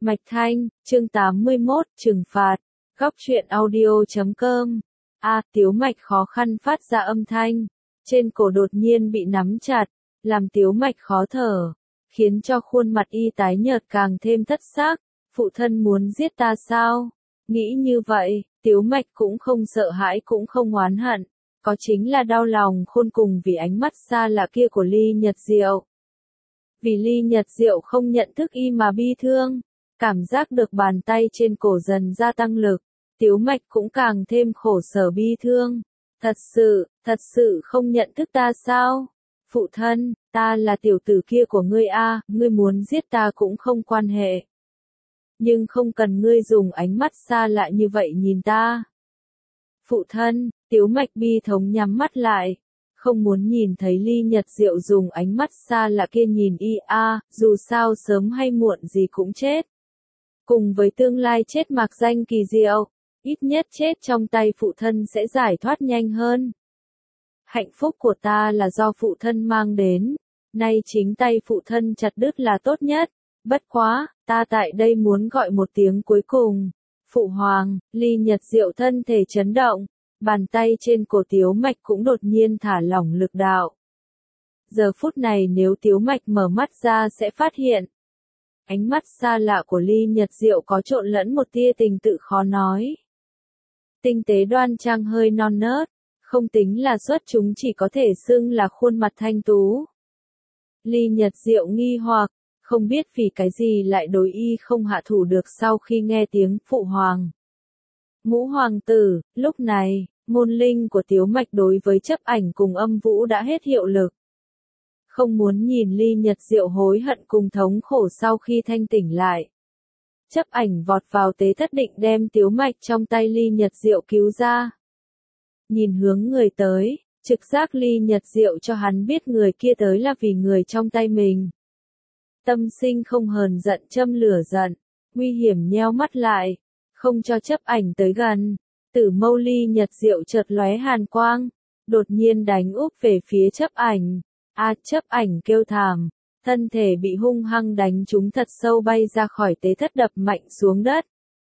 Mạch Thanh, chương 81, trừng phạt. Góc truyện audio.com. Tiếu Mạch khó khăn phát ra âm thanh. Trên cổ đột nhiên bị nắm chặt, làm Tiếu Mạch khó thở, khiến cho khuôn mặt y tái nhợt càng thêm thất xác. Phụ thân muốn giết ta sao? Nghĩ như vậy, Tiếu Mạch cũng không sợ hãi cũng không oán hận, có chính là đau lòng khôn cùng vì ánh mắt xa lạ kia của Ly Nhật Diệu. Vì Ly Nhật Diệu không nhận thức y mà bi thương, cảm giác được bàn tay trên cổ dần gia tăng lực, Tiếu Mạch cũng càng thêm khổ sở bi thương. Thật sự không nhận thức ta sao? Phụ thân, ta là tiểu tử kia của ngươi ngươi muốn giết ta cũng không quan hệ. Nhưng không cần ngươi dùng ánh mắt xa lạ như vậy nhìn ta. Phụ thân, Tiếu Mạch bi thống nhắm mắt lại, không muốn nhìn thấy Ly Nhật Diệu dùng ánh mắt xa lạ kia nhìn y dù sao sớm hay muộn gì cũng chết. Cùng với tương lai chết mạc danh kỳ diệu, ít nhất chết trong tay phụ thân sẽ giải thoát nhanh hơn. Hạnh phúc của ta là do phụ thân mang đến, nay chính tay phụ thân chặt đứt là tốt nhất. Bất quá, ta tại đây muốn gọi một tiếng cuối cùng. Phụ hoàng. Ly Nhật Diệu thân thể chấn động, bàn tay trên cổ Tiếu Mạch cũng đột nhiên thả lỏng lực đạo. Giờ phút này nếu Tiếu Mạch mở mắt ra sẽ phát hiện. Ánh mắt xa lạ của Ly Nhật Diệu có trộn lẫn một tia tình tự khó nói. Tinh tế đoan trang hơi non nớt, không tính là xuất chúng chỉ có thể xưng là khuôn mặt thanh tú. Ly Nhật Diệu nghi hoặc, không biết vì cái gì lại đối y không hạ thủ được sau khi nghe tiếng phụ hoàng. Ngũ hoàng tử, lúc này, môn linh của Tiếu Mạch đối với chấp ảnh cùng âm vũ đã hết hiệu lực. Không muốn nhìn Ly Nhật Diệu hối hận cùng thống khổ sau khi thanh tỉnh lại. Chấp ảnh vọt vào tế thất định đem Tiếu Mạch trong tay Ly Nhật Diệu cứu ra. Nhìn hướng người tới, trực giác Ly Nhật Diệu cho hắn biết người kia tới là vì người trong tay mình. Tâm sinh không hờn giận châm lửa giận, nguy hiểm nheo mắt lại, không cho chấp ảnh tới gần. Tử mâu Ly Nhật Diệu chợt lóe hàn quang, đột nhiên đánh úp về phía chấp ảnh. Chấp ảnh kêu thảm, thân thể bị hung hăng đánh trúng thật sâu bay ra khỏi tế thất đập mạnh xuống đất.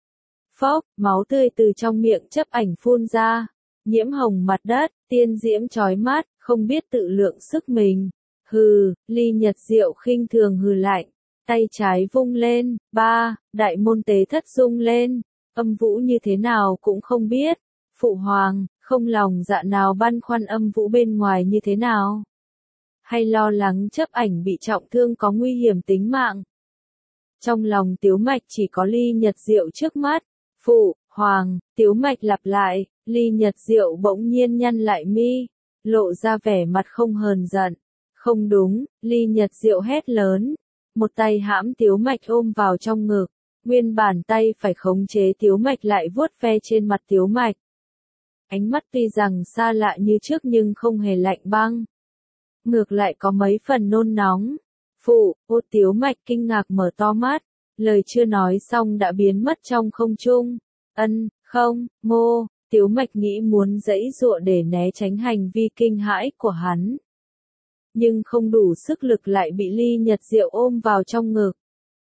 Phốc, máu tươi từ trong miệng chấp ảnh phun ra, nhiễm hồng mặt đất, tiên diễm chói mắt, không biết tự lượng sức mình. Hừ, Ly Nhật Diệu khinh thường hừ lạnh, tay trái vung lên, đại môn tế thất rung lên, âm vũ như thế nào cũng không biết. Phụ hoàng, không lòng dạ nào băn khoăn âm vũ bên ngoài như thế nào? Hay lo lắng chấp ảnh bị trọng thương có nguy hiểm tính mạng? Trong lòng Tiếu Mạch chỉ có Ly Nhật Diệu trước mắt. Phụ hoàng, Tiếu Mạch lặp lại, Ly Nhật Diệu bỗng nhiên nhăn lại mi, lộ ra vẻ mặt không hờn giận. Không đúng, Ly Nhật Diệu hét lớn, một tay hãm Tiếu Mạch ôm vào trong ngực, nguyên bản tay phải khống chế Tiếu Mạch lại vuốt ve trên mặt Tiếu Mạch. Ánh mắt tuy rằng xa lạ như trước nhưng không hề lạnh băng, ngược lại có mấy phần nôn nóng. Phụ, Tiếu Mạch kinh ngạc mở to mắt, lời chưa nói xong đã biến mất trong không trung. Không, Tiếu Mạch nghĩ muốn giãy giụa để né tránh hành vi kinh hãi của hắn. Nhưng không đủ sức lực lại bị Ly Nhật Diệu ôm vào trong ngực.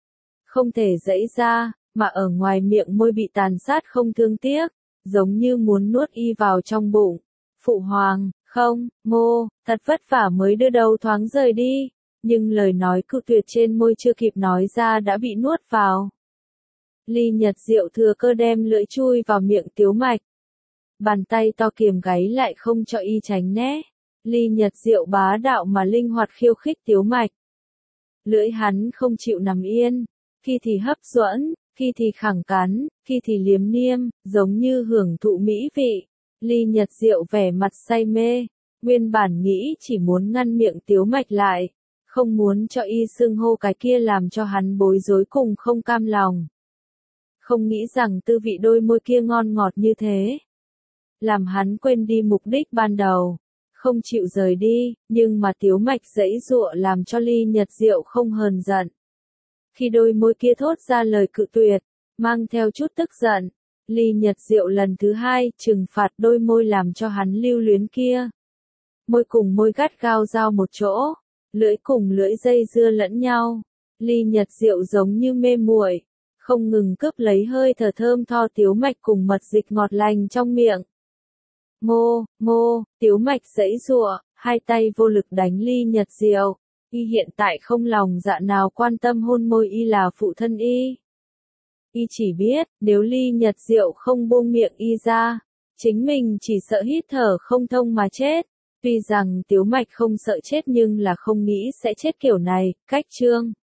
Không thể giãy ra, mà ở ngoài miệng môi bị tàn sát không thương tiếc, giống như muốn nuốt y vào trong bụng. Phụ hoàng, không, thật vất vả mới đưa đầu thoáng rời đi, nhưng lời nói cự tuyệt trên môi chưa kịp nói ra đã bị nuốt vào. Ly Nhật Diệu thừa cơ đem lưỡi chui vào miệng Tiếu Mạch. Bàn tay to kiềm gáy lại không cho y tránh né. Ly Nhật Diệu bá đạo mà linh hoạt khiêu khích Tiếu Mạch. Lưỡi hắn không chịu nằm yên, khi thì hấp dẫn, khi thì khẳng cắn, khi thì liếm niêm, giống như hưởng thụ mỹ vị. Ly Nhật Diệu vẻ mặt say mê, nguyên bản nghĩ chỉ muốn ngăn miệng Tiếu Mạch lại, không muốn cho y xưng hô cái kia làm cho hắn bối rối cùng không cam lòng. Không nghĩ rằng tư vị đôi môi kia ngon ngọt như thế, làm hắn quên đi mục đích ban đầu. Không chịu rời đi, nhưng mà Tiếu Mạch giãy giụa làm cho Ly Nhật Diệu không hờn giận. Khi đôi môi kia thốt ra lời cự tuyệt, mang theo chút tức giận, Ly Nhật Diệu lần thứ hai trừng phạt đôi môi làm cho hắn lưu luyến kia. Môi cùng môi gắt gao giao một chỗ, lưỡi cùng lưỡi dây dưa lẫn nhau. Ly Nhật Diệu giống như mê muội, không ngừng cướp lấy hơi thở thơm tho Tiếu Mạch cùng mật dịch ngọt lành trong miệng. Ngô, ngô, Tiếu Mạch giãy giụa, hai tay vô lực đánh Ly Nhật Diệu. Y hiện tại không lòng dạ nào quan tâm hôn môi y là phụ thân y. Y chỉ biết, nếu Ly Nhật Diệu không buông miệng y ra, chính mình chỉ sợ hít thở không thông mà chết. Tuy rằng Tiếu Mạch không sợ chết nhưng là không nghĩ sẽ chết kiểu này. Cách chương